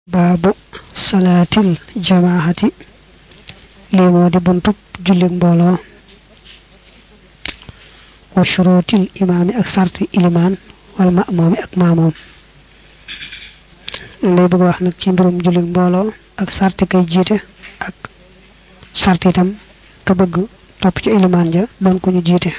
babu salatil jamaahati li modi buntu jullik mbolo wa shurutil imami ak sarti iliman wal ma'mumi ak ma'mum lay bëgg wax nak ci mbirum jullik mbolo ak sarti kay jité ak sarti tam ka bëgg top ci iliman ja don ko ñu jité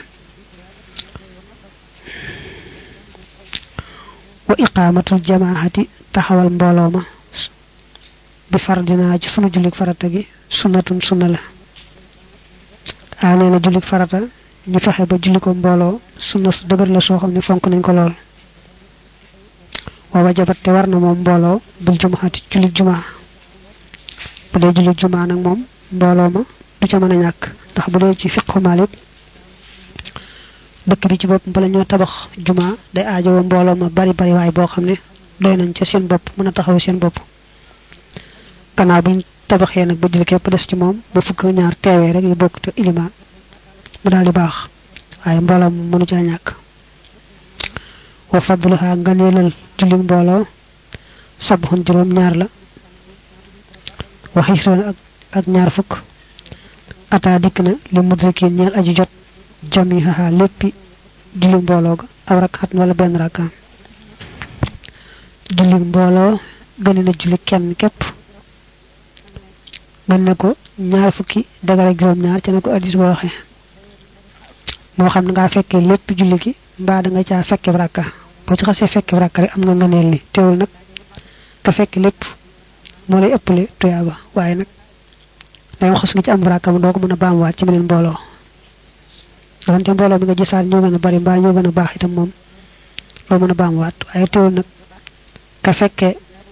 wa iqamatul jamaahati taxawal mbolo ma bi fardina ci sunu julik farata gi sunnatun sunna la aneena julik farata ñu fexé ba juliko mbolo sunna su deugar la so xamni fonk nañ ko lol wa wajabat te warna mom mbolo bil jumu'ati julik juma bu dé julik juma nak mom mbolo ma du ca mëna ñak tax bu dé ci fiqhu malik dëkk bi ci bop bala ñoo tabax juma day aajo mbolo ma bari bari way bo xamni doy nañ ci seen bop mëna taxaw seen bop kana buñ tabaxé nak ba jël képp dess ci mom ba fukk ñaar téwé rek yu bokk te iliman mu dal di bax ay mbolam mënu ca ñak wa fadluha nganelal julli mbolo sabhun juroom ñaar la wa hisron ak ñaar fukk ata dikna li mudrikin ñal aji jot jamiha lepp julli mbolo ga aw rakat wala ben rakam julli mbolo gëna julli kenn képp man nako ñaar fukki dagal ak juroom ñaar ci nako hadith bo waxe mo xam nga fekke lepp julli gi mba da nga ca fekke rakka bo ci xasse fekke rakka rek am nga nganel li teewul nak ka fekke lepp mo lay ëppale tuyaba waye nak day wax nga ci am rakka mo doko mëna baam waat ci menen mbolo don ci mbolo mi nga gisal ñu gëna bari mba ñu gëna baax itam mom do mëna baam waat waye teewul nak ka fekke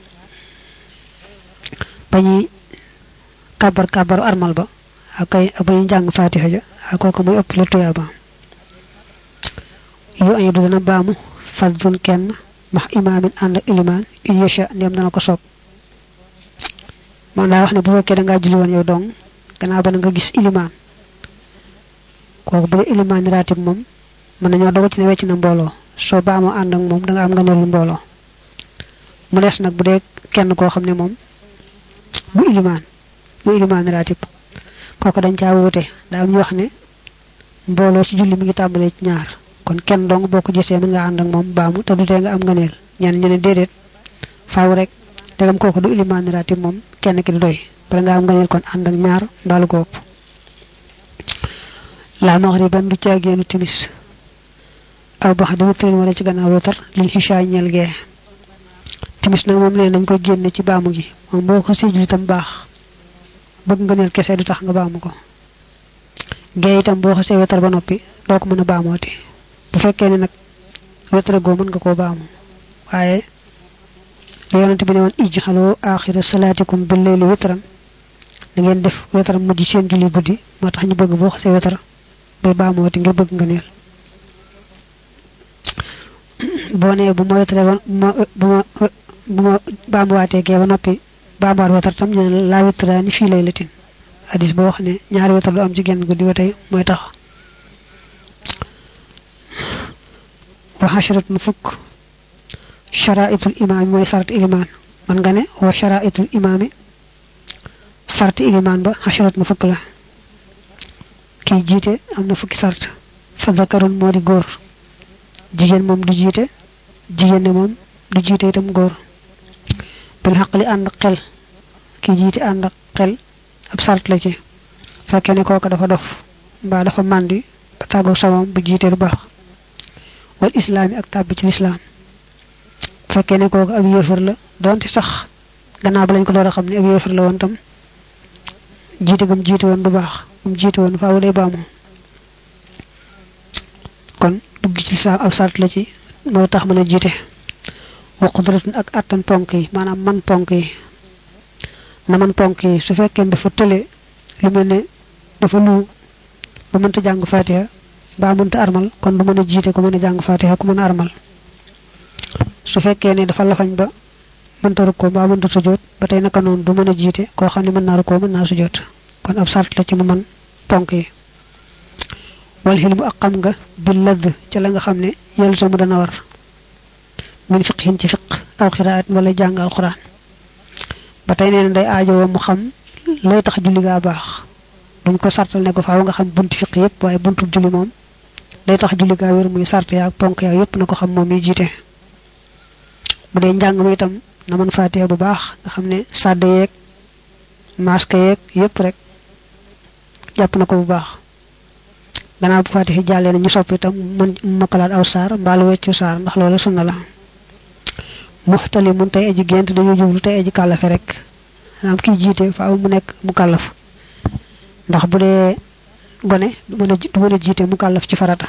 bañi kabar armal ba akay abay jang fatiha ja akoko moy upp lu tuyaba yu ay du dana baamu fadun kenn ma imamin and iliman yesha ndem dana ko sop man la wax ne bu fekke da nga julli won yow dong gana ba nga gis iliman koku bu iliman ratib mom man nañu dogo ci ne wecc na mbolo so baamu and ak mom da nga am nga nelu mbolo mu dess nak bu de kenn ko xamne mom bu iliman ratib koko dañ ca wuté da am ñu wax ne mbolo ci julli mi ngi tambalé ci ñaar kon kenn dong boko gisé mi nga and ak mom baamu te du té nga am nganeel ñen ñene dédét faaw rek tegam koko du iliman ratib mom kenn ki du doy bala nga am nganeel kon and ak ñaar mbalu ko la maghriban du ciagenu timis aw bahdu wutrin wala ci gannaaw wutar lil hisha ñel ge timis nak mom leen dañ ko genn ci baamu gi mom boko ci julli tam baax bëgg nga neel kessé du tax nga baamu ko gay itam bo xasse wetar ba nopi do ko mëna baamoti bu fekkee ni nak wetar go mën nga ko baamu waye yonent bi ne won ijhalu akhir salatikum bil layli witran da ngeen def wetar mujj seen julli guddi motax ñu bëgg bo xasse wetar bu baamoti ngir bëgg nga neel bo ne bu ma wetar bu ma baamu waté ge ba nopi baabar wetar tam ñu la wetrani fi laylatin hadith bo xone ñaari wetar du am ci genn guddi watay moy tax wa hasharatun fuk shara'itul imam moy sart iliman man nga ne wa shara'itul imami sart iliman ba hasharatun fuk la ki jité amna fukki sart fa zakarun modi gor jigen mom du jité jigen ne mom du jité itam gor bil haqli and xel ki jité and xel ab sart la ci fekke ne koka dafa dof ba dafa mandi tago samam bu jité lu bax wal islami ak tab ci l'islam fekke ne koka ab yeufar la donti sax ganna ba lañ ko doora xamni ab yeufar la won tam jité gum jité won du bax gum jité won faaw day baamu kon dugg ci sa ab sart la ci mo tax mëna jité wa qudratun ak atan ponki manam man ponki na man ponki su fekke dafa télé lu melne dafa lu ba mënta jang fatiha ba mënta armal kon du mëna jité ko mëna jang fatiha ko mëna armal su fekke ne dafa lafañ ba mënta ruko ba mënta sujud batay naka non du mëna jité ko xamni mëna ruko mëna sujud kon ab sart la ci mu man ponki wal hilmu aqam nga bil ladh ci la nga xamne yel sama dana war min fiqhin ci fiqh aw qira'at wala jang alquran ba tey nee na day aajo mu xam lay tax julli gaa baax duñ ko sartal ne ko faaw nga xam buntu fiq yépp waaye buntu julli moom day tax julli gaa wér muy sart yaak ponk yaak yépp na ko xam moom mi jiite bu dee njàng mi itam na mën faatiha bu baax nga xam ne sàdd yeeg masque yeeg yépp rek jàpp na ko bu baax gannaaw bu faatiha jàllee na ñu sopp itam mën mokkalaat aw saar mbaalu weccu saar ndax loolu sunna la muxtali mun tey aji gént dañu jublu tey aji kàllafe rek maanaam kiy jiite faaw mu nekk mu kàllaf ndax bu dee gone du mën a jiite mu kàllaf ci farata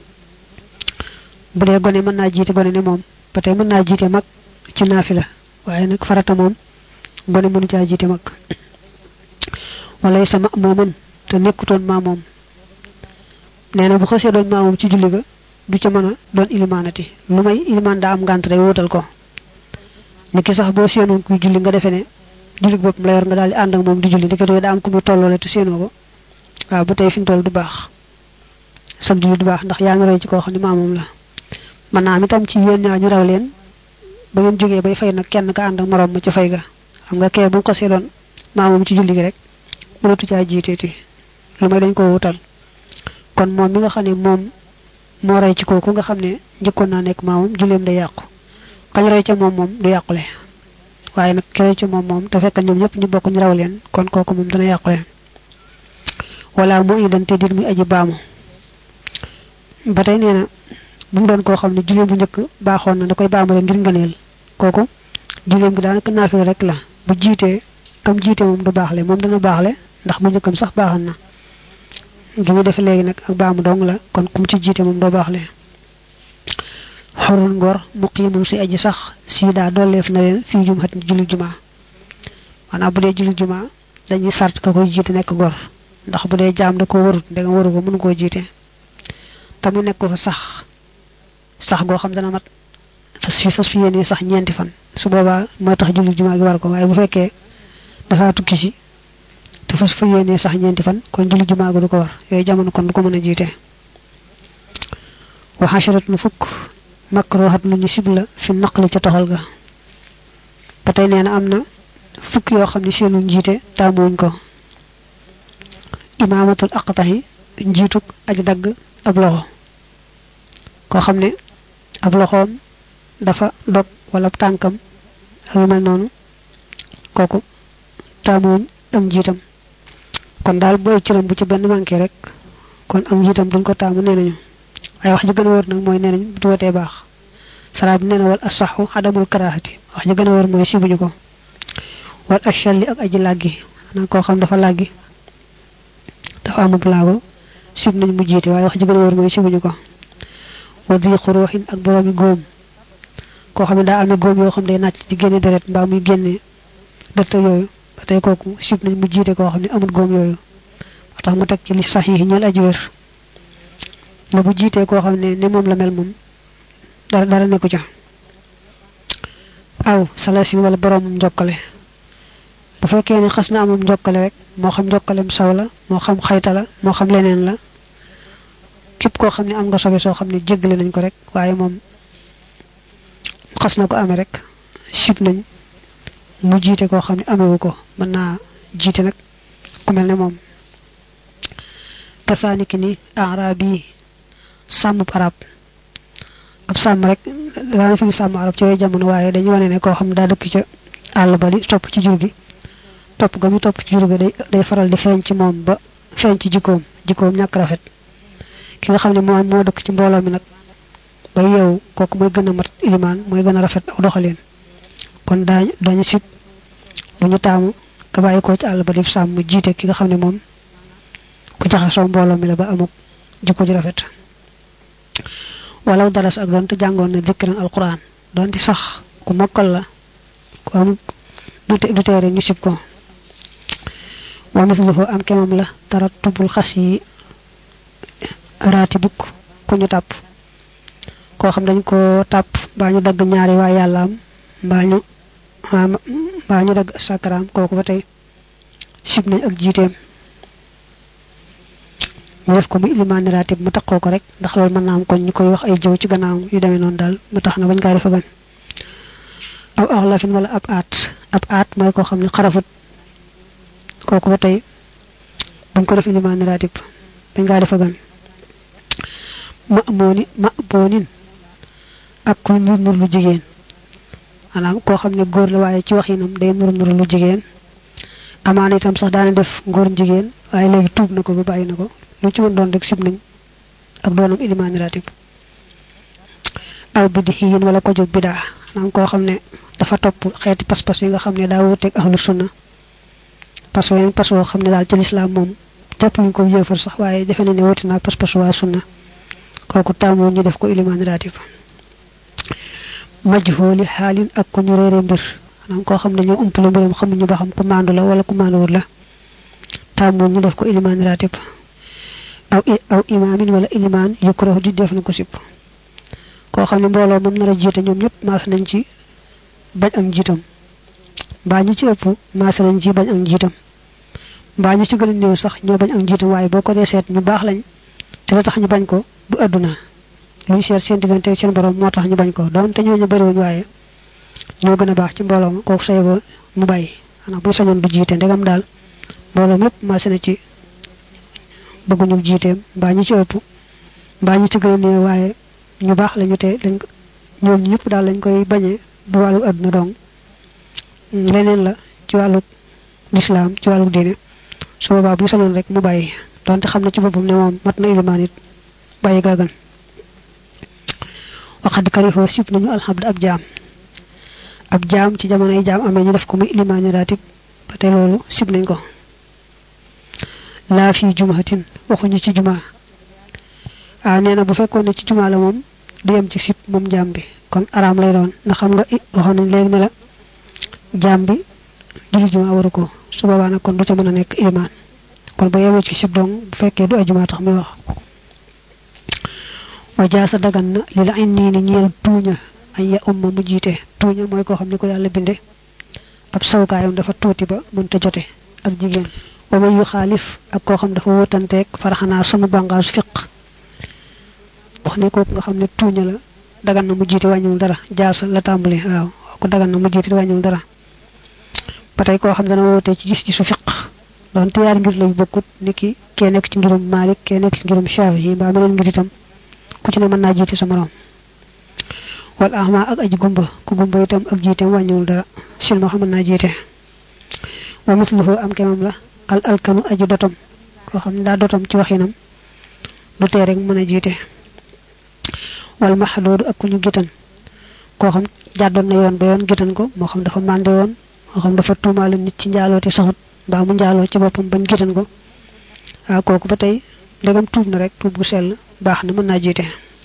bu dee gone mën naa jiite gone ne moom ba tey mën naa jiite mag ci naafila waaye nag farata moom gone mënu caa jiite mag wala sama moo mën te nekkutoon maa moom nee na bu xasee doon maa moom ci julli ga du ca mën a doon ilimaanati lu may ilimaan daa am ngànt rek wutal ko niki sax boo séenoon kuy julli nga defee ne julli boppam la yor nga daal di ànd ak moom di julli ndeketewoo daa am ku muy tolloole te séenoo ko waaw ba tey fi mu toll du baax sag julli du baax ndax yaa ngi roy ci koo xam ne maa moom la mën naa am itam ci yéen ñaar ñu raw leen ba ngeen jógee bay fay nag kenn ka ànd ak moroom ma ca fay ga xam nga kee bu ko xasee doon maa moom ci julli gi rek mënatu caa jiiteeti lu may dañ ko wutal kon moom mi nga xam ne moom moo rey ci kooku nga xam ne njëkkoon naa nekk maa moom julleem day yàqu kañ rey ca moom du yàqule waaye nag ki rey ca moom te fekk ñoom ñëpp ñu bokk ñu raw leen kon kooku moom dana yàqule wala moo indi dante dir muy aji baamu ba tey nee na bu mu doon koo xam ne julleem bu njëkk baaxoon na da koy baamu rek ngir ngëneel kooku julleem gi daanaka naafila rek la bu jiitee kam jiite moom du baaxle moom dana baaxle ndax bu njëkkam sax baaxoon na du ñu def léegi nag ak baamu dong la kon kum ci jiite moom doo baaxle xorun ngor muqiimun si aji sax si daa dooleef na leen fii jum xat julli jumaa maanaam bu dee julli jumaa dañuy sart ka koy jiite nekk gor ndax bu dee jaam da koo warut ndegam waru ko mënu koo jiite te mu nekk ko fa sax goo xam dana mat fas fi yéene sax ñeenti fan su boobaa mooy tax julli jumaa gi war ko waaye bu fekkee dafa tukki si te fas fa yéene sax ñeenti fan kon julli jumaa gi du ko war yooyu jamono kon du ko mën a jiite wa hasharatun fukk makruhat lu ñu sibla fi naqli ca toxal ga ba tey nee na am na fukk yoo xam ne seenu njiite taamuwuñ ko imaamatul aqtahi njiituk aji dagg ab loxo koo xam ne ab loxoom dafa dog wala tànkam ak lu mel noonu kooku taamuwuñ am njiitam kon daal booy cëram bu ci benn manqué rek kon am njiitam duñ ko taamu nee nañu waaye wax ji gën a wër nag mooy nee nañ bu tuwatee baax saraab nee na wal asaxu xadamul karaahati wax ji gën a wër mooy sibuñu ko wal achalli ak aji làggi xanaa koo xam dafa làggi dafa amub laago sib nañ mu jiite waaye wax ji gën a wër mooy sibuñu ko wa di xuruuxin ak boroomi góom koo xam ne daa amee góom yoo xam day nàcc ci génne deret mbaa muy génne dëtt yooyu ba tey kooku sib nañ mu jiite koo xam ne amul góom yooyu moo tax mu teg ci li saxiix ñeel aji wér la bu jiitee koo xam ne moom la mel moom dara nekku ca aw salasin wala boroomam njokkale bu fekkee ne xas na amum njokkale rek moo xam njokkalem saw la moo xam xayta la moo xam leneen la képp koo xam ne am nga sobe soo xam ne jéggale nañ ko rek waaye moom xas na ko amee rek sib nañ mu jiite koo xam ne amewu ko mën naa jiite nag ku mel ne moom kasaaniki ni arab yi sàmmub arab ab sàmm rek daana fi sàmm arab ci yooyu jamono waaye dañu wane ne koo xam ne daa dëkk ca àll ba di topp ci jur gi topp ga mu topp ci jur gi day faral di feeñ ci moom ba feeñ ci jikkoom ñàkk rafet ki nga xam ne moo dëkk ci mbooloo mi nag ba yeewu kooku mooy gën a mat ilimaan mooy gën a rafet aw doxaleen kon dañu sib duñu taamu ka bàyyi koo ci àll ba di sàmm mu jiite ki nga xam ne moom ku jaxasoo mbooloo mi la ba amuk jikko ji rafet walaw daras ak doonte jàngoon ne dikran alquran doonte sax ku mokkal la ku am du teere ñu sib ko wa misluhu am kemam la tarattubul xas yi raati bukk ku ñu tàpp koo xam dañ ko tàpp mbaa ñu dagg ñaari waa yàllaam mbaa ñu dagg sakaraam kooku ba tey sib nañ ak jiiteem ñu def ko mu ilimaani raatib mu taxoo ko rek ndax loolu mën naa am kon ñu koy wax ay jëw ci gannaaw yu demee noonu daal mu tax na bañ kaa defa gan aw axlafin wala ab aat mooy koo xam ne xarafut kooku ba tey buñ ko def ilimaan ratib bañ ngaa defa gan ma boonin ak ku nur lu jigéen maanaam koo xam ne góor la waaye ci waxinam day nur lu jigéen amaana itam sax daana def ngóor jigéen waaye léegi tuub na ko ba bàyyi na ko lu ci mën doon rek sib nañ ak doonam ilimaan ratib aw bidihiyin wala ko jóg bidaa maanaam koo xam ne dafa topp xeeti pas-pas yi nga xam ne daa wuteeg ahlu sunna pas woo xam ne daal ci lislaam moom jàppuñu ko yéefar sax waaye defe na ne wuti naa pas-pas waa sunna kooku taamu ñu def ko ilimaan ratib majhooli xaalin ak ku ñu réere mbir maanaam koo xam ne ñoo umpale mbiram xamuñu ba xam ku maandu la wala ku maanduwul la taamu ñu def ko ilimaan ratib aw imaamin wala ilimaan yukrahu di def na ko sib koo xam ne mbooloo moom nar a jiite ñoom ñëpp maas nañ ci bañ ak njiitam mbaa ñi ci ëpp maas nañ ci bañ ak njiitam mbaa ñu ci gën a néew sax ñoo bañ ak njiitam waaye boo ko dee seet ñu baax lañ te la tax ñu bañ ko du àdduna luy seet seen diggante seen borom moo tax ñu bañ ko doon te ñooñu bëriwuñ waaye ñoo gën a baax ci mbooloo ma kooku say ba mu bàyyi xanaa bu sañoon du jiite ndegam daal mbooloo mépp maas na ci bëgguñu jiiteem mbaa ñi ci ëpp mbaa ñi ci gën a néew waaye ñu baax lañu te dañ ko ñoom ñëpp daal lañ koy bañee du wàllu àdduna dong leneen la ci wàllu lislaam ci wàllu diine su boobaa bu sañoon rek mu bàyyi donte xam ne ci boppam ne moom mat na ilimaan it bàyyi gaagan waxad karihoo sib nañu alxabd ab jaam ci jamonoy jaam amee ñu def ko muy ilimaani ratib ba tey loolu sib nañ ko laa fii jumatin waxuñu ci jumaa nee na bu fekkoon ne ci jumaa la moom du yem ci sib moom jaam bi kon araam lay doon ndax xam nga waxoon nañ léegi ne la jaam bi julli jumaa waru ko su boobaa nag kon du ca mën a nekk ilimaan kon ba yemee ci sib dong bu fekkee du ajumaa tax muy wax wajaasa dagan na li la ay nii ni ñeel tuuña ay ya umma mu jiite tuuña mooy koo xam ne ko yàlla binde ab sawkaayam dafa tuuti ba mënta jote ak jigéen wa man yu xaalif ak koo xam dafa wóotanteeg faraxanaa sunu bàngaasu fiq wax ne kooku nga xam ne tuuña la dagan na mu jiite wàññiwul dara jaasa la tàmbali waaw ko dagan na mu jiite wàññiwul dara ba tey koo xam dana wootee ci gis-gisu fiq doon te yaari ngir lañu bokkut ni ki kee nekk ci ngirum Maalik kee nekk ci ngirum Shaafi'i mbaa meneen ngir itam ku ci ne mën naa jiite sa morom wal ahma ak aji gumba ku gumba itam ak jiiteem wàññiwul dara silma xam mën naa jiite wa misluhu am kemam la alkanu aji dotom koo xam ne daa dotom ci waxinam du tee rek mën a jiite wal maxdoodu ak ku ñu gitan koo xam jàddoon na yoon ba yoon gitan ko moo xam dafa mànde woon moo xam dafa tuumaalu nit ci njaaloote saxut mbaa mu njaaloo ci boppam bañ gitan ko waaw kooku ba tey ndegam tuub na rek tuub gu sell baax na mën naa jiite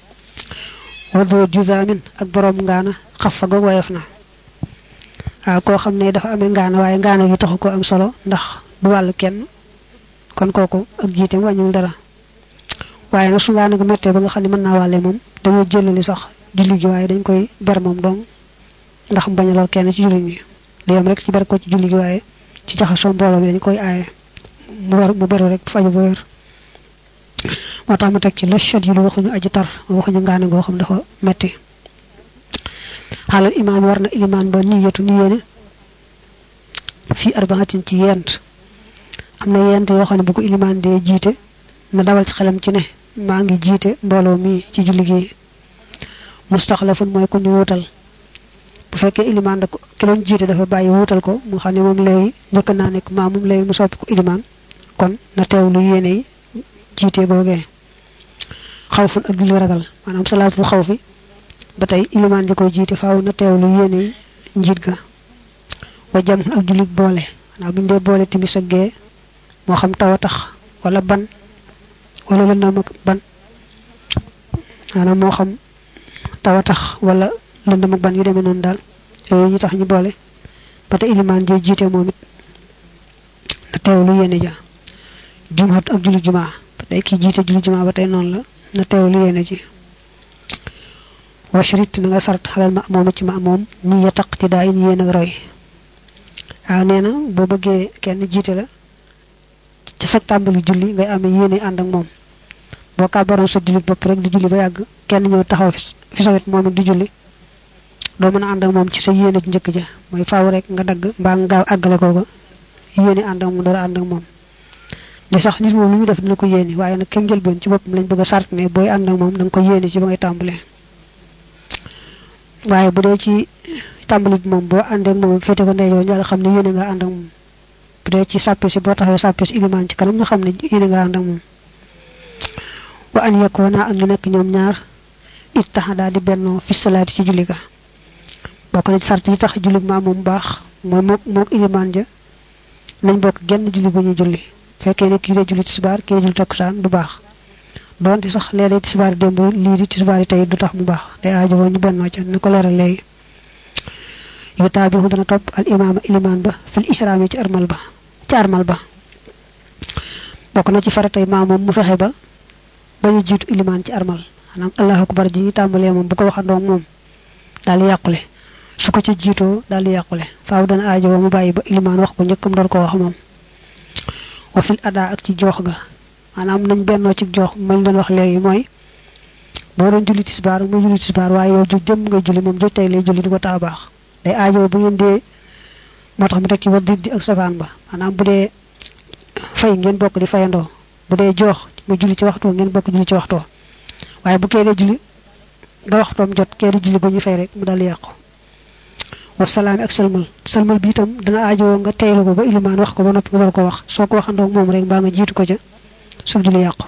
wadoo juzaamin ak borom ngaana xaf fa goog woyof na waaw koo xam ne dafa amee ngaana waaye ngaana gi taxu ko am solo ndax du wàllu kenn kon kooku ak jiite wàññiwul dara waaye nag su ngaana gu mettee ba nga xam ne mën naa wàlle moom dañoo jëlali sax julli gi waaye dañ koy ber moom dong ndax mu bañ a lor kenn ci julli ñi du yem rek ci ber ko ci julli gi waaye ci jaxasoo mbooloo mi dañ koy aaye mu beru rek faju ba wér moo tax ma teg ci la chat yi lu waxuñu aji tar waxuñu ngaane goo xam dafa metti xaalal imaam war na ilimaan ba niyatu ni yéene fii arbaatin ci yent am na yent yoo xam ne bu ko ilimaan dee jiite na dawal ci xelam ci ne maa ngi jiite mbooloo mi ci julli gi mustaxlafun mooy ku ñu wuutal bu fekkee ilimaan da ko ki doon jiite dafa bàyyi wuutal ko mu xam ne moom léegi njëkk naa nekk maa moom léegi mu soppi ko ilimaan kon na teewlu yéene yi jiite googee xawfun ak julli ragal maanaam salaatul xaw fi ba tey ilimaan ji koy jiite faaw na teewlu yéene yi njiit ga wa jam ak julli boole maanaam bu ñu dee boole timis ak gee moo xam taw a tax wala ban wala lëndëm ak ban maanaam moo xam taw a tax wala lëndëm ak ban yu demee noonu daal yooyu ñu tax ñu boole ba tey ilimaan ji jiite moom it na teewlu yéene ja jumaat ak julli jumaa ba tey kii jiite julli jumaa ba tey noonu la na teewlu yéene ji washrit na nga sart xalal ma moom ci ma moom ni ya taqti daa in yéen ak roy waaw nee na boo bëggee kenn jiite la ci sa tàmbali julli ngay amee yéene ànd ak moom boo kàbbaroon sa julli bopp rek di julli ba yàgg kenn ñëw taxaw fi sa wet moom it di julli do mëna and ak mom ci sa yene ñëk ja moy faaw rek nga dag ba nga gaaw agalé ko ko yene and ak mu dara and ak mom li sax nit mom lu ñu def dina ko yene waye nak kenn jël ben ci bopam lañ bëgg sart né boy and ak mom dang ko yene ci ba ngay tambalé waye bu dé ci tambali mom bo and ak mom fété ko ndéyo ñala xamné yene nga and ak mom bu dé ci sappé ci bo taxawé sappé ci iliman ci kanam ñu xamné yene nga and ak mom wa an yakuna an nek ñom ñaar ittahada di benno fi salati ci julli ga bokk na ci sart yi tax julli ma mom baax moy mok iliman ja nañ bokk genn julli bu ñu julli fekkee ne kii de julli tisbaar kii julli takkusaan du baax donte sax léeg-léeg tisbaar démb lii di tisbaar tey du tax mu baax day aajowoo ñu bennoo ca ni ko leeral léegi yu taabihu dana topp al imaama iliman ba fil ihraam yi ci armal ba bokk na ci faratay maa moom mu fexe ba bañu jiitu iliman ci armal maanaam allahu akbar ji ñu tàmbalee moom bu ko waxandoo moom daal di yàqule su ko ci jiitoo daal di yàqule faaw dana aajowoo mu bàyyi ba iliman wax ko njëkkam door ko wax moom wa fil ada ak ci jox ga manam nañ benno ci jox mañ doon wax legi moy bo doon julli tisbar mo julli tisbar waye yow ju jëm nga julli mom ju tay lay julli diko ta bax day aajo bu ngeen de motax mu tekki wad di ak safan ba manam bu de fay ngeen bokk di fayando bu de jox mu julli ci waxtu ngeen bokk julli ci waxtu waye bu kay de julli nga waxtom jot kay de julli go ñu fay rek mu dal yaqku wa salam ak salmal bi tam dana aajo nga teylu ko ba iliman wax ko ba nopi nga ko wax soko waxando mom rek ba nga jitu ko ca su julli yaqku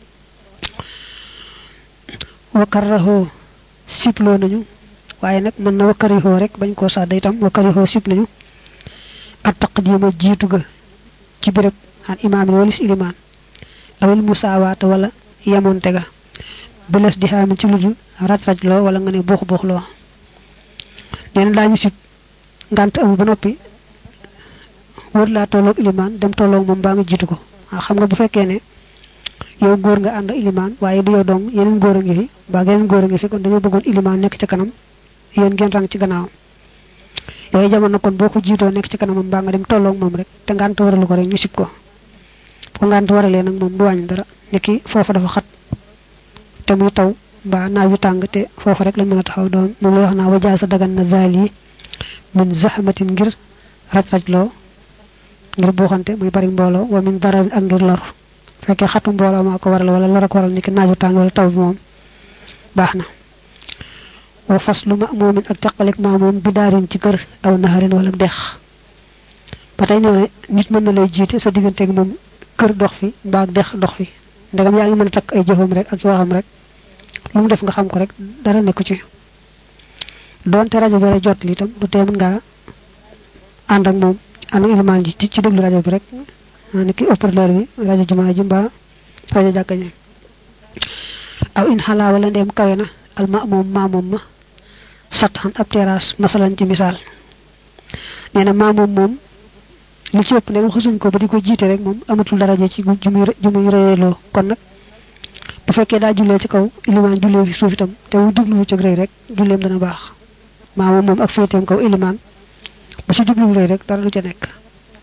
wa karahu siplo nañu waye nak man na wa kariho rek bañ ko sa day tam wa kariho sip nañu at taqdima jitu ga ci birab han imam walis iliman awil musawata wala yamonte ga beles di xam ci luddul rat lo wala nga ne bux lo neena dañu sip ngant am ba nopi wër la tolok iliman dem tolok mom ba nga jitu ko xam nga bu fekke ne yow goor nga and iliman waye du yow dong yeneen goor nga fi ba yeneen goor nga fi kon dañu bëggon iliman nek ci kanam yeen ngeen rang ci gannaaw yoy jamono kon boko jito nek ci kanam ba nga dem tolok mom rek te ngant waralu ko rek ñu sip ko ko ngant warale nak mom du wañ dara niki fofu dafa xat te muy taw ba naawu tang te fofu rek la mëna taxaw doon mo lay wax na waja sa dagan na zali min zahmatin ngir rajlo ngir bo xante muy bari mbolo wa min daral ak ngir lor fekke xatu mbolo ma ko waral wala lor ko waral niki naaju tang wala taw mom baxna wa faslu ma'mumin ak taqalik ma'mum bidarin ci kër aw naharin wala dex patay neene nit mën na lay jité sa digënté ak mom kër dox fi ba dex dox fi ndagam yaa ngi mën tak ay jëfëm rek ak waxam rek lu mu def nga xam ko rek dara nekku ci donte radio bi lay jot li tam du tém nga and ak mom anu ilman ji ci deglu radio bi rek niki opérateur bi radio juma ji mba radio jakka ji aw in hala wala ndem kawena al ma'mum ma sathan ab terrasse masalan ci misal neena ma'mum mom lu ci ëpp ne xasuñ ko ba diko jité rek mom amatul daraja ci jumuy reelo kon nak bu fekke da julé ci kaw iliman julé fi suuf itam te wu duglu ci reey rek julém dana bax ma'mum mom ak fétem kaw iliman ba ci duglu reey rek dara du ci nek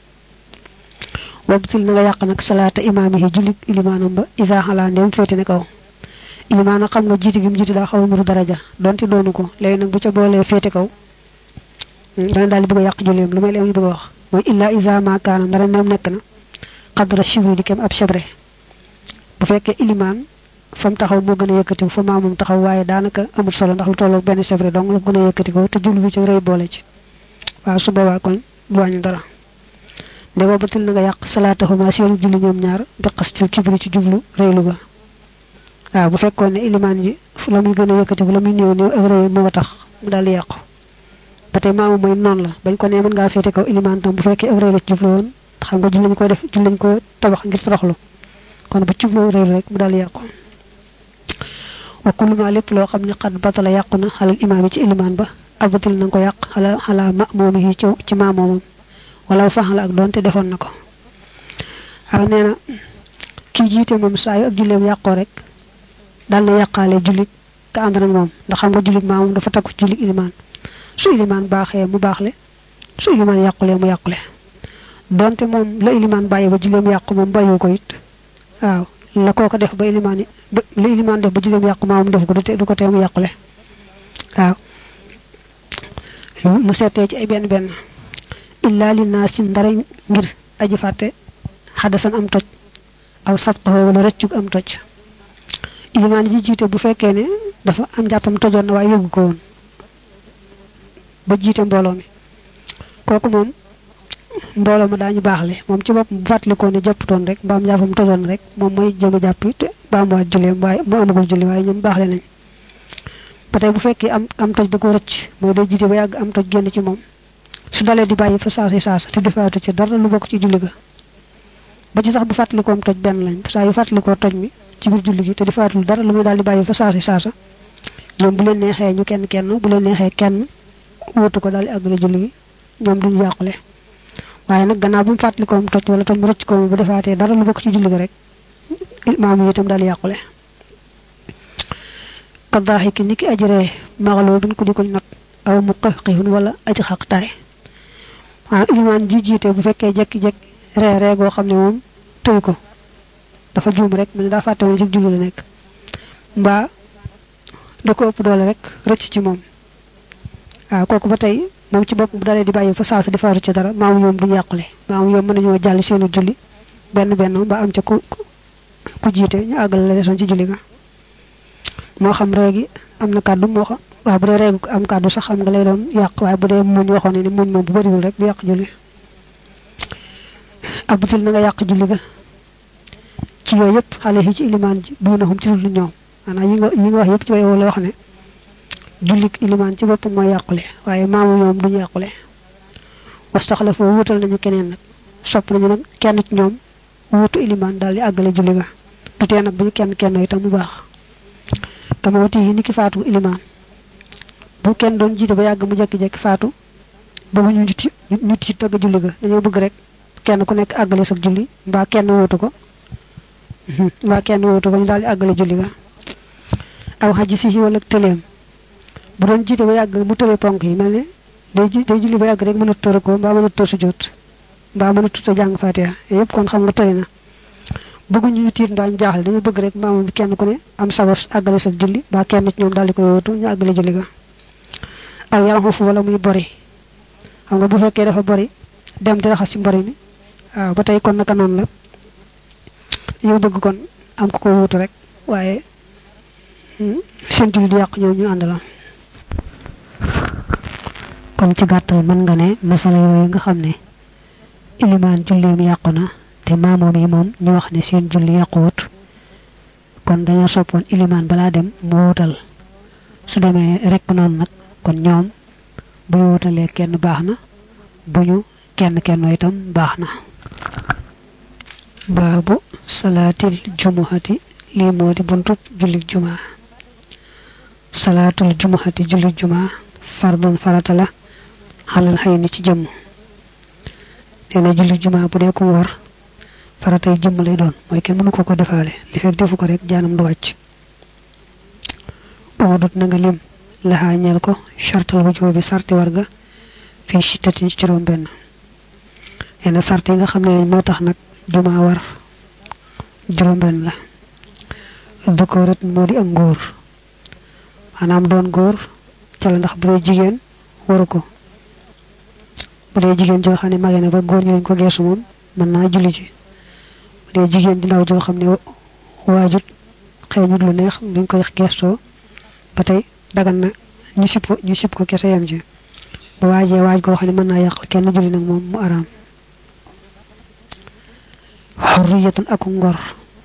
wabtil na nga yaq nak salata imamihi julik ilimanam ba iza hala ndem fété ne kaw iliman xam nga jiti gi mu jiti da xaw mu daraja donte doonu ko lay nak bu ca bolé fété kaw dana dal bëgg yaq julém lu may lay ñu bëgg wax moy illa iza ma kana dara nem nek na qadra shibri di kem ab shabre bu fekke iliman fam taxaw mo gëna yëkëti fa mamum taxaw waye danaka amul solo ndax lu tolok ben shabre dong lu gëna yëkëti ko te jullu ci reey bolé ci wa su boba kon duwañ dara de bobatil nga yaq salatahuma seen julli ñom ñaar bi qastil kibri ci jublu reeylu ga wa bu fekkone iliman ji fu lamuy gëna yëkëti fu lamuy neew neew ak reey mo tax mu dal yaq batay maamu moy non la bañ ko ne mën nga fété kaw iliman tam bu fekke ak reey la ci jublu won xam nga julli ko def julli ko tabax ngir toroxlu kon bu jublu reey rek mu dal yaq wa kullu ma lepp lo xamni qad batala yaquna halal imam ci iliman ba abatil nang ko yaq hala ma'mumihi ci mamumam wala fahala ak donte defon nako aw neena ki jité mom saay ak julem yaqo rek dal na yaqale julik ka and nak mom ndax xam nga julik mamum dafa takku julik iliman su iliman baxé mu baxlé su iliman yaqulé mu yaqulé donte mom la iliman baye ba julem yaq mom bayu ko it waaw la koko def ba iliman la iliman def ba julem yaq mamum def ko du ko té mu yaqulé waaw mu seetee ci ay benn benn illa li naas ci ndara ngir aji fàtte xadasan am toj aw sabqahu wala rëccug am toj ilimaan ji jiite bu fekkee ne dafa am jàppam tojoon na waaye yëgu ko woon ba jiite mbooloo mi kooku moom mbooloo ma daañu baaxle moom ci bopp bu fàttalikoo ne jàpputoon rek mbaam jàppam tojoon rek moom mooy jëm a jàpp te mbaam waat julleem waaye mu amagul julli waaye ñoom baaxle nañ ba tey bu fekkee am toj da ko rëcc mooy day jiite ba yàgg am toj génn ci moom su dalee di bàyyi fa saasa te defaatu ci dara lu bokk ci julli ga ba ci sax bu fàttalikoo am toj benn lañ saa yu fàttalikoo toj mi ci biir julli gi te defaatul dara lu muy daal di bàyyi fa saasa ñoom bu leen neexee ñu kenn bu leen neexee kenn wutu ko daal di àggale julli gi ñoom duñu yàqule waaye nag gannaaw bu mu fàttalikoo am toj wala toj mu rëcc ko bu defaatee dara lu bokk ci julli ga rek imaam yi itam daal di yàqule kadaaxi ki niki ajree maxaloo bin ko di ko not aw mu xixun wala aji xaqtaay maanaam ilimaan ji jiite bu fekkee jekki-jekki ree goo xam ne moom tëy ko dafa juum rek mu ne daa fàtte woon ci julli la nekk mbaa da ko ëpp doole rek rëcc ci moom waaw kooku ba tey moom ci bopp bu dalee di bàyyi fa saasa di faaru ci dara maamu ñoom duñu yàqule maamu ñoom mën nañoo jàll seenu julli benn ba am ca ku jiite ñu àggal la desoon ci julli ga moo xam réegi am na kàddu moo xam waaw bu dee réegu am kàddu sax xam nga lay doon yàq waaye bu dee muñ waxoon ne ni muñ moom bu bëriwul rek du yàq julli abdul na nga yàq julli ga ci yooyu yëpp xale yi ci ilimaan ji duunahum ci lu ñoom maanaam yi nga wax yëpp ci way la wax ne jullik ilimaan ci boppam mooy yàqule waaye maamu ñoom duñu yàqule wastaxla foo wutal nañu keneen nag sopp nañu nag kenn ci ñoom wutu ilimaan daal di àggale julli ga du tee nag bu ñu kenn itam mu baax kama wuti yi ni ki faatu ilimaan bu kenn doon jiite ba yàgg mu jekki-jekki faatu boobu ñu tiit dagg julli ga dañoo bëgg rek kenn ku nekk àggale sa julli mbaa kenn wutu ko ñu daal di àggale julli ga aw xaji si wala tëleem bu doon jiite ba yàgg mu tëlee ponk yi mel ne day julli ba yàgg rek mën a tër ko mbaa mën a tër sujjóot mbaa mën a tuta jàng fatiha yëpp kon xam nga tële na bëgguñu ñu tiit mbaa ñu jaaxle dañu bëgg rek maamu bi kenn ku ne am sabar àggale sa julli mbaa kenn ci ñoom daal di koy wutu ñu àggale julli ga aw yaram foofu wala muy bori xam nga bu fekkee dafa bori dem di raxas ci mbori mi waaw ba tey kon naka noonu la dañoo bëgg kon am ko wutu rek waaye seen julli di yàq ñoom ñu àndaloon kon ci gàttal mën nga ne masala yooyu nga xam ne ilimaan julleem yàqu na te maamoom yi moom ñu wax ne seen julli yàquwut kon dañoo soppoon ilimaan balaa dem mu wutal su demee rek noonu nag kon ñoom bu ñu wutalee kenn baax na bu ñu kenn itam baax na baabu salaatil jumuhati lii moo di buntub julli jumaa salaatul jumuhati julli jumaa fardun farata la xalal xëy ni ci jëmm nee na julli jumaa bu dee ko war faratay jëmm lay doon mooy kenn mënu ko defaale li fekk defu ko rek jaanam du wàcc oodut na nga lim laxaa ñeel ko chartal wujoo bi sarti war ga fii sittati ci juróom benn nee na sart yi nga xam ne moo tax nag jumaa war juróom benn la dëkkoorat moo di ak ngóor maanaam doon góor ca la ndax bu dee jigéen waru ko bu dee jigéen joo xam ne magee na ba góor ñi lañ ko geesu moom mën naa julli ci bu dee jigéen di ndaw joo xam ne waajut xeeñut lu neex duñ koy geestoo ba tey dagan na ñu sib ko kese yam ci bu waajee waaj goo xam ne mën naa yàq kenn julli nag moom mu araam xurriyatun ak ngor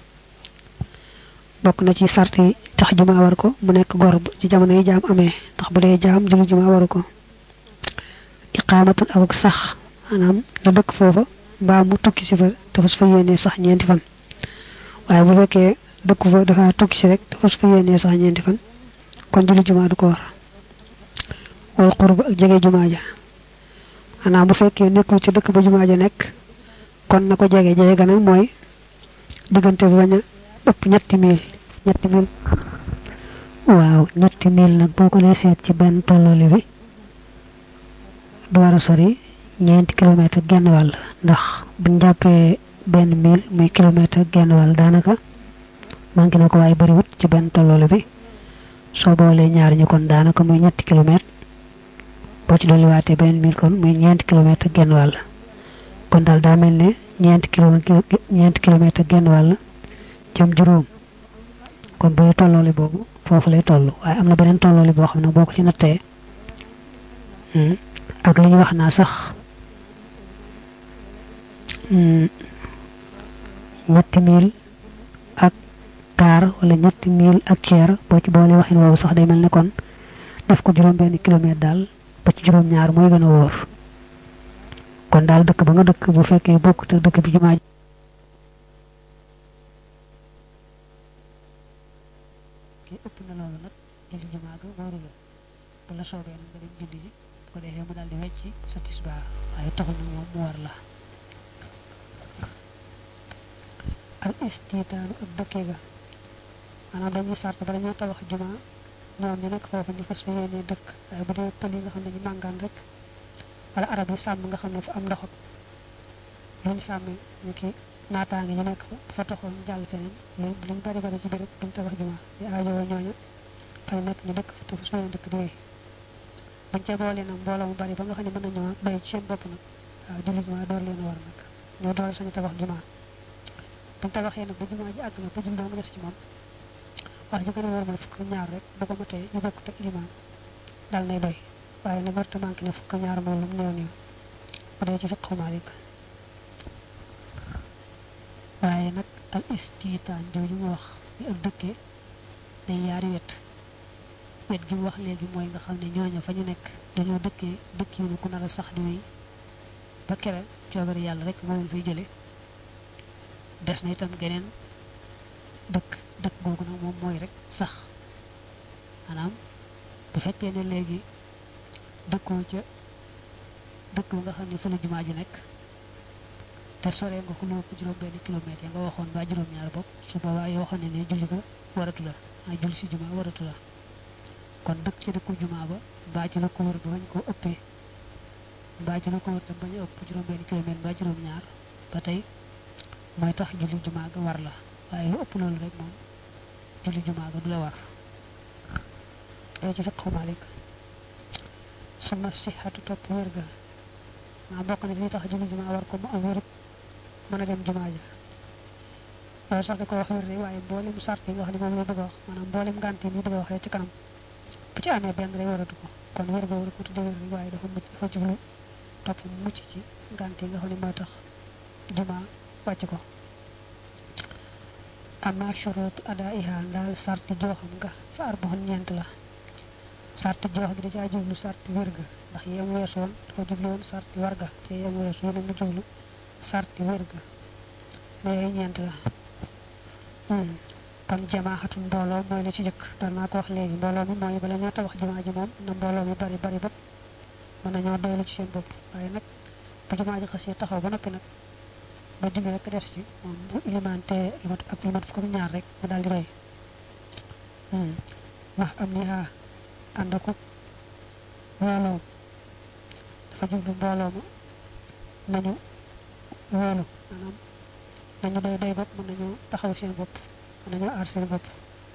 bokk na ci sart yi tax jumaa war ko mu nekk gor ci jamono yi jaam amee ndax bu dee jaam julli jumaa waru ko iqaamatun ak sax maanaam na dëkk foofa mbaa mu tukki si fa dafa su fa yéenee sax ñeenti fan waaye bu fekkee dëkku fa dafa tukki si rek dafa su fa yéenee sax ñeenti fan kon julli jumaa du ko war wal qurb ak jege jumaa ja maanaam bu fekkee nekkul ci dëkk ba jumaa ja nekk kon na ko jege ga nag mooy diggante bi bañ a ëpp ñetti mil waaw ñetti mil nag boo ko dee seet ci benn tolloole bi du war a sori ñeenti kilomètre ak genn wàll ndax buñ jàppee benn mil muy kilomètre ak genn wàll daanaka manqué na ko waaye bariwut ci benn tolloole bi soo boolee ñaari ñu kon daanaka muy ñetti kilomètre boo ci dolli waatee beneen mil kon muy ñeenti kilomètre ak genn wàll kon daal daa mel ne ñeenti kilomètre ak genn wàll jëm juróom kon bu tolloole boobu foofu lay toll waaye am na beneen tolloole boo xam ne boo ko ci nattee ak li ñu wax naa sax ñetti mil ak quart wala ñetti mil ak tiers boo ci boole waxin woowu sax day mel ne kon def ko juróom benn kilomètre daal ba ci juróom ñaar mooy gën a wóor kon daal dëkk ba nga dëkk bu fekkee bokkut ak dëkk bi jumaa ki ëpp na loolu nag julli jumaa ga wóoru la bu la soobee nag nga dem julli ji ko defee mu daal di wecci sa tisbaar waaye taxul nag moom mu war la al istitaanu ak dëkkee ga maanaam dañuy sart ba dañoo tabax jumaa ñoom ñu nekk foofu ñu fas yéene dëkk waaye bu dee pël yi nga xam ne ñu màngaan rek wala arab yi sàmm nga xam ne fu am ndox ak luñ sàmmee ñu ki naataange ñu nekk fa taxoon jàll feneen luñ bari bari ci biir duñ tabax jumaa di aajowoo ñooña fay nekk ñu dëkk fa te fas yéene dëkk di wéy buñ ca boolee nag mbooloo mu bari ba nga xam ne mën nañoo doy ci seen bopp nag waaw julli jumaa door leen war nag ñoo door sañu tabax jumaa buñ tabaxee nag ba jumaa ji àgg na ba jul doo mu des ci moom wax ji gën a wóor mooy fukk ñaar rek bu ko matee ñu bokk teg ilimaan dal nay doy waaye nag warta manqué ne fukk ñaar moom lu mu néew néew bu dee ci fiqhu Maalik waaye nag al istitaan jooju mu wax bi ak dëkkee day yaari wet gi mu wax léegi mooy nga xam ne ñooña fa ñu nekk dañoo dëkkee dëkk yi ku nar a sax di wéy ba kere coobari yàlla rek moo leen fay jële des na itam geneen dëkk googu nag moom mooy rek sax maanaam bu fekkee ne léegi dëkkoo ca dëkk ba nga xam ne fa la jumaa ji nekk te soree nga ko loo ko juróom benn kilomètre ya nga waxoon ba juróom-ñaar bopp su boobaa yoo xam ne julli ga waratu la ay julli si jumaa waratu la kon dëkk ci dëkku jumaa ba mbaa ci la ko wër ba bañ koo ëppee mbaa ci la ko wër tam bañ a ëpp juróom benn kilomètre mbaa juróom-ñaar ba tey mooy tax julli jumaa ga war la waaye lu ëpp loolu rek moom julli jumaa ga du la war day ci fiqhu Maalik sama sixatu topp wér ga maa bokk na li tax julli jumaa war ko mu am wérut mën a dem jumaa ja loolu sax da ko wax wér rek waaye mboolem sart yi nga xam ne moom la bëgg a wax maanaam mboolem ngànt yi mi bëgg a waxee ci kanam bu ci amee benn rek waratu ko kon wér ga waru ko tudde wér rek waaye dafa jublu topp mucc ci ngànt yi nga xam ne mooy tax jumaa wàcc ko amma shuruut adaiha ndaal sarti jooxam nga fa arbaxun ñeent la sarti joox bi da caa jublu sarti wér ga ndax yem weesu woon dafa jublu woon sarti war ga te yem weesu yéen a mu jublu sarti wér ga mais ñeent la kon jamaaxatul mbooloo mooy la ci jëkk doon naa ko wax léegi mbooloo mi mooy bala ñoo tabax jumaa ji moom na mbooloo mi bari bari bopp mën nañoo doylu ci seen bopp waaye nag bu jumaa ji xasee taxaw ba noppi nag ba julli rek des ci moom bu ilimaan te ak lu mat fukk ak ñaar rek mu daal di doy ndax am ni ànd ak wóoloo dafa jublu mbooloo ma nañu wóolu maanaam nañu doy bopp mën nañu taxaw seen bopp mën nañu aar seen bopp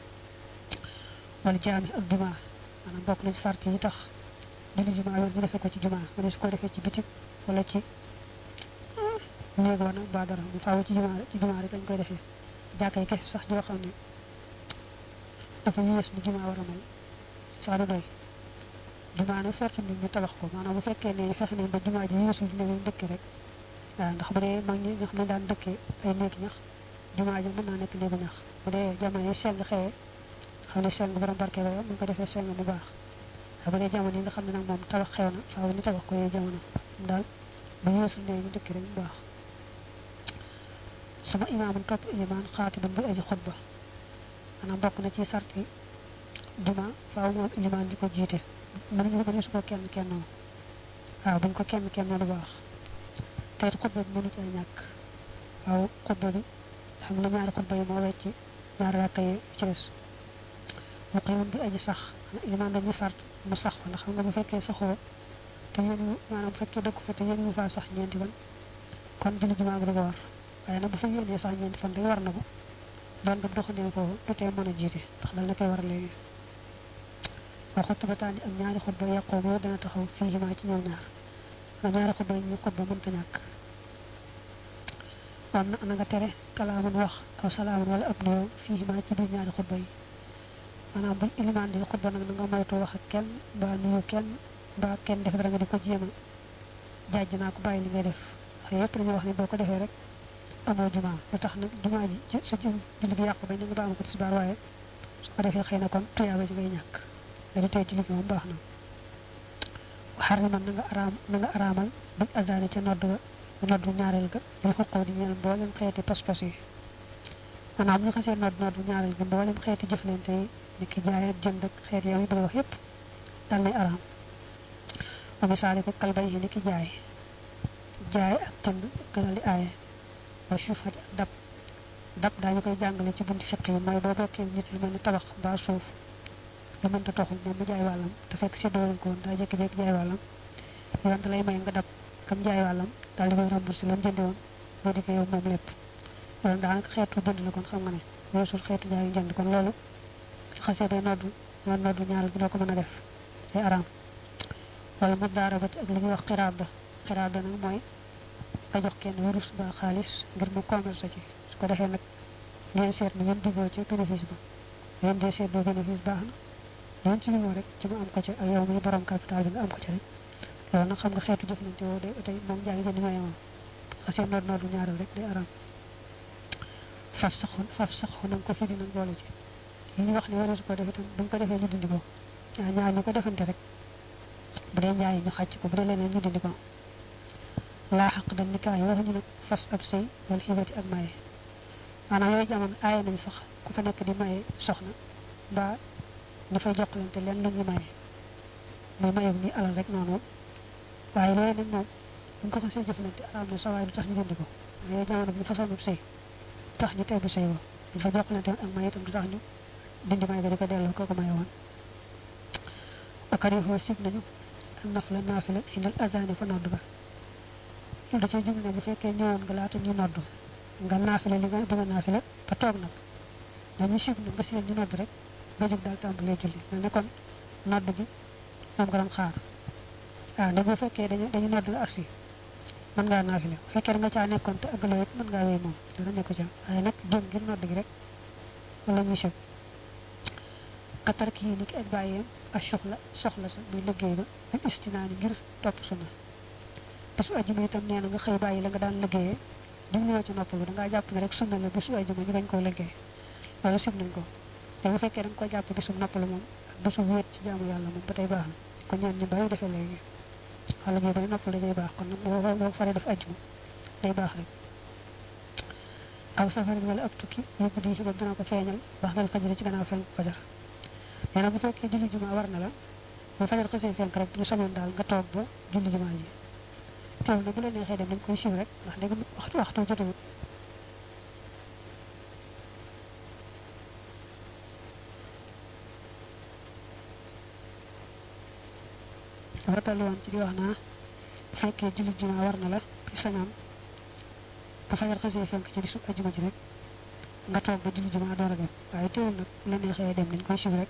wala jaami ak jumaa maanaam bokk na ci sart yi tax julli jumaa wér ñu defee ko ci jumaa mu ne su ko defee ci bitik wala ci néeg woon ba dara mu faaw ci jumaa rek lañ koy defee jàkkay kese sax joo xam ne dafa yées ni jumaa war a mel sax du doy jumaa nag sartu nit ñu tabax ko maanaam bu fekkee ne fexe nañ ba jumaa ji yéesul ne lañ dëkk rek waaw ndax bu dee mag ñi nga xam ne daan dëkkee ay néeg ñax jumaa ji mën naa nekk néegu ñax bu dee jamono yi seng xewee xam ne seng borom barke ba mu ko defee seng bu baax waaye bu dee jamono yi nga xam ne nag moom tabax xew na faaw ñu tabax ko yooyu jamono daal bu yéesul ne ñu dëkk rek bu baax sama imaamun topp ilimaan xaatiban bu aji xutba maanaam bokk na ci sarti juma faaw moom ilimaan di ko jiite mënuñu su ko kenn waaw buñ ko kenn du baax tey xutba bi mënu ci ñàkk waaw xutba bi xam ne ñaari xutba yi moo wecc ñaari rakka yi ci des mu qiimun bi aji sax ilimaan dañuy sart mu sax fa ndax xam nga bu fekkee saxoo te yéen maanaam bu fekkee dëkk fa te yéen ñu faa sax ñeenti fan kon julli jumaa gi du ko war waaye nag bu fa yéenee sax ñeenti fan rek war na ko doon nga doxandéem foofu du tee mën a jiite ndax dal na koy war léegi wa khutbataani ak ñaari khutba yaqoom yo dana taxaw fihi ma ci ñoom ñaar ñaari khutba ñu khutba mën ta ñak on na nga tere kalaamun wax aw salaamun wala ab nuyoo fihi ma ci biir ñaari khutba yi manam bu iliman di khutba nak nga moytu wax ak kenn ba nuyu kenn ba kenn def dara nga di ko jema jaaj na ko bayyi li ngay def yépp dañu wax ni boko defé rek amo juma lu tax nak juma ji sa ci julli gi yaq bay nga ba am ko ci bar waye su ko defé xeyna kon tuyaaba ji ngay ñak dañu tay julli gi mom baxna xarriman nga aramal bu azane ci noddu ñaarel ga ñu xoko di ñal mbolem xéeti pass pass yi manam ñu xasse noddu ñaarel ga mbolem xéeti jëflenté ni ki jaay ak jënd ak xéet yow yi bëgg wax yépp dal lay aram ba misale ko kalbay ni ki jaay ak jënd gënal li ayé ba shufat ak dab dañu koy jàngale ci buntu fiqh yi moy bo bokké nit lu melni tabax ba suuf lu mënta taxul mom mu jaay walam da fekk ci doon ko da jek jek jaay walam yoon da lay may nga dab kam jaay walam dal di koy rembourser lam jëndé won bo diké yow mom lepp loolu da nga xéetu jënd la kon xam nga ne weesul xéetu jaay jënd kon loolu xasse bay noddu ñaaral gi do ko mëna def ay aram wala mu darabat ak li ñu wax qirada nak moy ka jox kenn wurus ba xaliss ngir mu commerce ci su ko defé nak ngeen sét ni ngeen digo ci bénéfice ba ngeen dé sét do bénéfice baax na ngeen ci limu rek ci mu am ko ci ak yow mi borom capital bi nga am ko ci rek loolu nak xam nga xéetu jëflante wo de tay mom jaay jënd may mom xasse noddu ñaaral rek day aram faf saxu nang ko fi dina boole ci yi wax ni wara su ko defé tam buñ ko defé ñu dindi ko ñaar ñu ko defante rek bu dee njaay ñu xacc ko bu dee leneen ñu dindi ko la haq dañ ni kay wax ñu nak fas ab sey wal xibati ak maye ana yoy jamon ay nañ sax ku fa nek di maye soxna ba ñu fay jokkalante len lu ñu maye mo maye ni alal rek noonu waye loy nak mom buñ ko xasse jëflante aram na sa way lu tax ñu dindi ko yoy jamon bu façon ab sey tax ñu tébbu sey wo ñu fa jokkalante ak maye tam du tax ñu dindi maye ga di ko delo ko maye won akari ho sip nañu nafla nafila indal adhan fa noddu ba da ci jumne bu fekke ñewon nga laata ñu noddu nga nafila li nga bëgg nafila ba tok nak dañu sip nga seen ñu noddu rek ba jog dal tambalé julli ne kon noddu bi am nga doon xaar da bu fekke dañu noddu nga arsi man nga nafila fekke nga ca nekkon te agalo it man nga wé mom dara nekku ca ay nak jom ngir noddu gi rek wala ñu sip katar ki nik ak baye ashkhla soxla sa bu liggey ba ak istinani ngir top sunu bisu aljuma itam neena nga xey baye la nga daan liggey di ñu ci noppalu da nga japp rek sunna la bisu aljuma ñu bañ ko liggey wala sip nañ ko te bu fekke da nga ko japp bisu noppalu mom ak bisu wet ci jaamu yalla mom batay baax ko ñaan ñu bari defé legi wala ñu bari noppalu day baax kon bo faré def aljuma day baax rek aw safar wala ak tukki ñu ko di ci ba dana ko feñal baax dal fajar ci gannaaw fel fajar yana bu fekke julli juma war na la bu fajar xasse fenk rek ñu sañon dal nga tok ba julli juma ji taw na bu la nexé dem dañ koy xiw rek wax dëgg waxtu jotu ratal won ci di wax na fekke julli juma war na la ci sañon bu fajar xasse fenk ci bisu aljuma ji rek nga tok ba julli juma doora dem waye teewul nak la nexé dem dañ koy xiw rek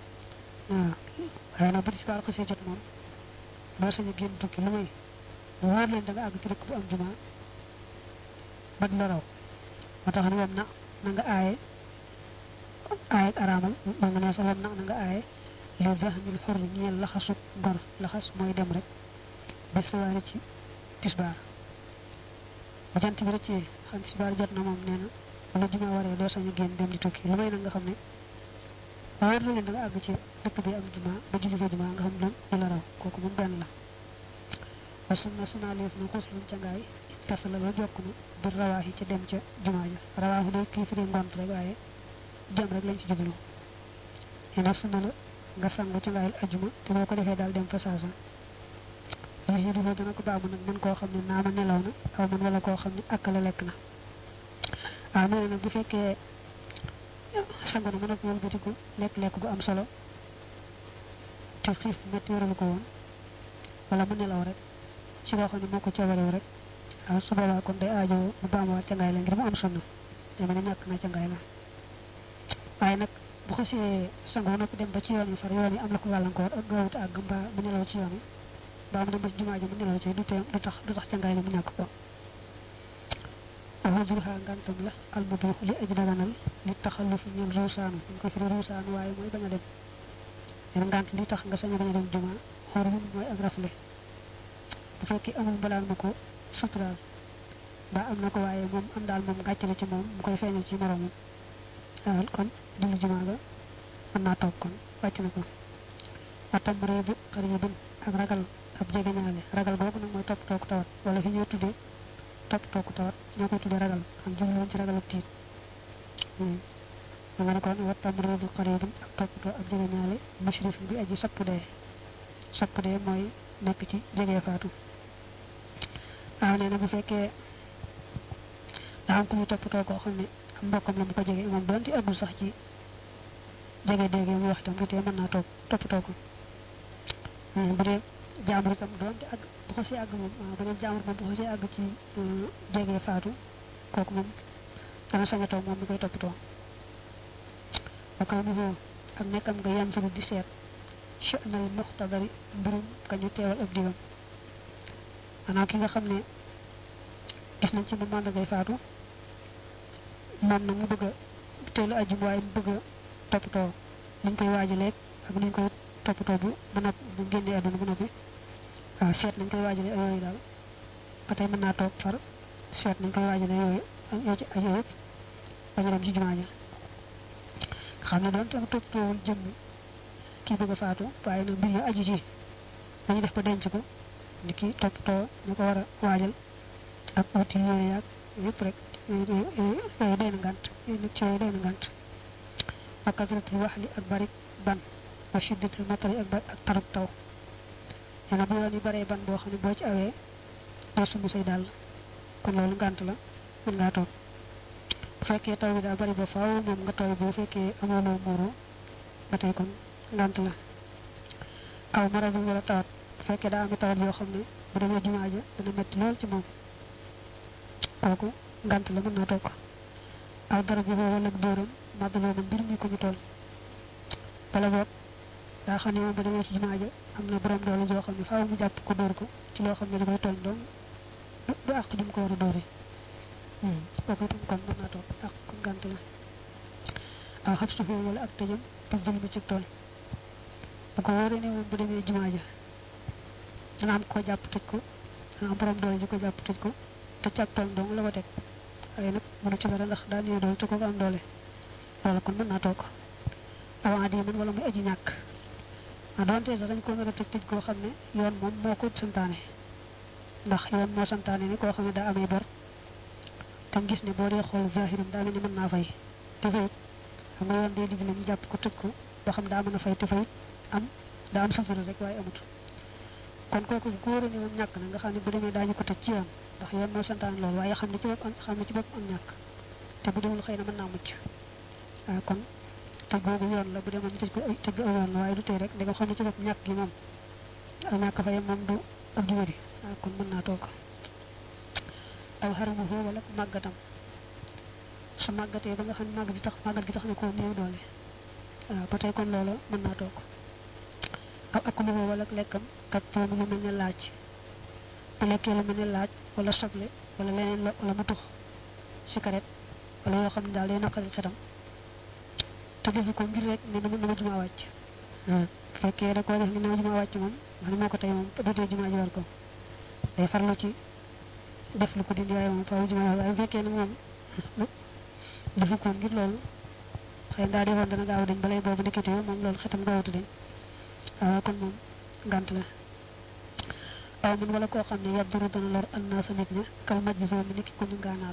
ay na bu disbar ko sé jot mom ba sañu genn tukki lu may wor leen da nga ag ci rek bu am juma bad la raw motax ni mom na nga ayé aramal ma nga na sa na nga ayé li zahmil hurr ñel la xasu gor la xas moy dem rek bi sawari ci tisbar bu jant bi rek ci xam tisbar jot na mom neena lu juma waré do sañu genn dem di tukki lu may nga xamné wor leen da nga ag ci dëkk bi am juma ba julli juma nga xam lan du la raw koku mom ben la wasunna sunalef na xoslu ci ngaay tasala la jokku bi rawahi ci dem ci juma ja rawahu do ki fi ngont rek waye jam rek lañ ci jublu ena sunna la nga sangu ci ngaayal aljuma te boko defé dal dem fa sasa ay yi do dana ko baamu nak man ko xamni naama nelaw na aw man wala ko xamni akala lek na amana nak bu fekke sangu na mëna ko wëlbatiku lek gu am solo te xif metti waral ko won wala mu nelaw rek ci lo xamni moko ci wara rek su bala kon day aajo bu baamu ci ngaay la ngir mu am sonu te mëna ñak na ci ngaay la waye nak bu xasse sangu nopi dem ba ci yoon yi far yoon yi am la ko galankor ak gawut ak ba mu nelaw ci yoon yi ba mu dem ba ci jumaa ji mu nelaw ci du tax ca ngay lu mu ñak ko wa hujruha ngantum la al mudu li aji daganal li taxalluf ñen rusan ko fi rusan waye moy baña dem en ngant li tax nga sañu baña dem juma xorul moy ak rafle bu fekki amul balaan mako sutural ba am nako waye mom am dal mom gatch la ci mom mu koy feñal ci morom kon julli juma ga man na tok kon wacc na ko atam reedu qaribun ak ragal ab jege ñaale ragal gogu nak moy top tok tawat wala fi ñu tuddé top tok tawat ñoko tuddé ragal am jumlu ci ragal tiit dama ko wa atam reedu qaribun ak top tok ab jege ñaale mushrif bi aji sappude moy nek ci jege faatu neena bu fekke da am ku ñu top tok ko xamne am mbokam la bu ko jege mom donti agul sax ci jege dege mu wax tam du té man na tok top tok bu dé jaamur tam donti ag bu xosé ag mom bu dé jaamur mom bu xosé ag ci jege faatu koku mom dana saña tok mom mi koy top tok ak mu ak nekam nga yam ci di set sha'nal muhtadari mbirum kañu teewal ab digam ana ki nga xamne gis nañ ci mu manda ngay faatu mom na mu bëgg téelu aju way mu bëgg topato liñ koy wajale ak liñ koy topato bu nop bu génné aduna bu nopi seet nañ koy wajale yoy dal patay mën na tok far seet nañ koy wajale yoy yo ci ayo yépp bañu dem ci jumaa ja xamna doon tam topatowul jëm ki bëgg faatu waye na mbir ya aju ci dañu def ba denc ko niki topato ñako wara wajal ak outi yéré yak yépp rek day ngant nek ci day ngant ak kadratul wahli ak barik ban wa shiddatul matari ak taruk taw yana bu woni bare ban bo xamni bo ci awé do sumu say dal kon lolu ngant la mën nga tok bu fekke taw bi da bari ba faaw mom nga toy bu fekke amolo moro batay kon ngant la aw maradu wala tawat fekke da am tawat yo xamni bu demé jumaa ja dana metti lol ci mom koku ngant la mën na tok aw dara bu wala dooram madalo na mbir mi ko ñu tol bala bok da xani mo ba demé ci jumaa ja amna borom doole jo xamni faaw mu japp ko door ko ci lo xamni da koy tol dom du ak dum ko wara doore koku tam kon mën na tok ak ko ngant la aw xatsu fi wala ak tejum te jël bi ci tol bu ko wore ne mo bu demé jumaa ja dana am ko japp tej ko am borom doole ji ko japp tej ko te ci ak tol dong la ko tek ay nak mënu ci dara ndax da ni doole te ko am doole wala kon mën na tok aw adi man wala muy aji ñak adonte sa dañ ko mëna tej ko xamne yoon mom moko santane ndax yoon mo santane ni ko xamne da amé bor tam gis ni bo dé xol zahirum da ni mën na fay te fay am nga yoon dé diglé ñu japp ko tej ko ba xam da mëna fay te fay am da am safara rek way amut kon koku goor ni mom ñak na nga xamni bu démé dañu ko tej ci yoon ndax yoon mo santane lool waye xamni ci bop xamni ci bop am ñak te bu demul xeyna mën na mucc kon te gogu yoon la bu démé ñu tej ko tej ko yoon waye du tay rek da nga xamni ci bop ñak gi mom ak ñak fay mom du ak du wadi kon mën na tok aw haramu ho wala magatam su magaté ba nga xamni mag di tax magal gi tax na ko neew doole ba tay kon loolu mën na tok aw akulu wala lekkam kat to lu melni laaj bu lekké lu melni laaj wala soble wala leneen wala mu tux cigarette wala yo xamni dal leen xal xetam te defu ko ngir rek ne dama juma wacc fekke da ko def ni na juma wacc mom man moko tay mom du te juma jor ko day farlu ci def lu ko dindi ay mom faaw juma way fekke nak mom defu ko ngir lolu xey da defon dana gaaw dañ balay bobu nekati mom lolu xetam gaawatu dañ kon mom ngant la aw man wala ko xamne yadru dana lor annas nit ñi kal majzo mi niki ko ñu ganal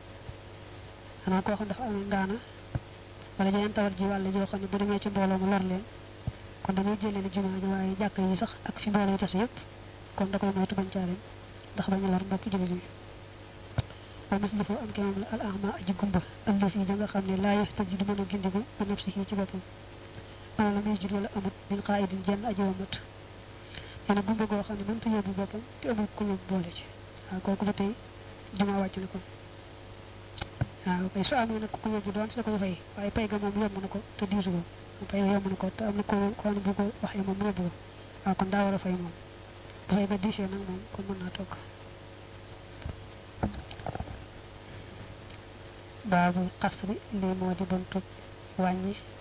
ana ko xam dafa am ngana wala jeen tawat ji wala jo xamne bu demé ci mbolo mu lor leen kon dañuy jëlé ni juma ji waye jakk yi sax ak fi mbolo tass yépp kon da koy moytu bañ ciaré ndax bañu lor mbokk julli ni wa mislifu am ke mom al a'ma aji gumba allasi da nga xamne la yahtaji du mëna gindigu bu nafsihi ci bopam ala la muy jur wala amut min qaidin jenn aji wamat yana gumba go xamne mën ta yobbu bopam te amul ko yobbu bolé ci koku ba tay juma wacc na ko waaw kay su amee nag ku ko yóbbu doon su ko fay waaye pay ga moom yomb na ko te diisu ko pay ga yomb na ko te am na ko xam ne bu ko waxee moom yóbbu ko waaw kon daa war a fay moom bu fay ga diisee nag moom kon mën naa toog baabul xasri lii moo di buntu wàññi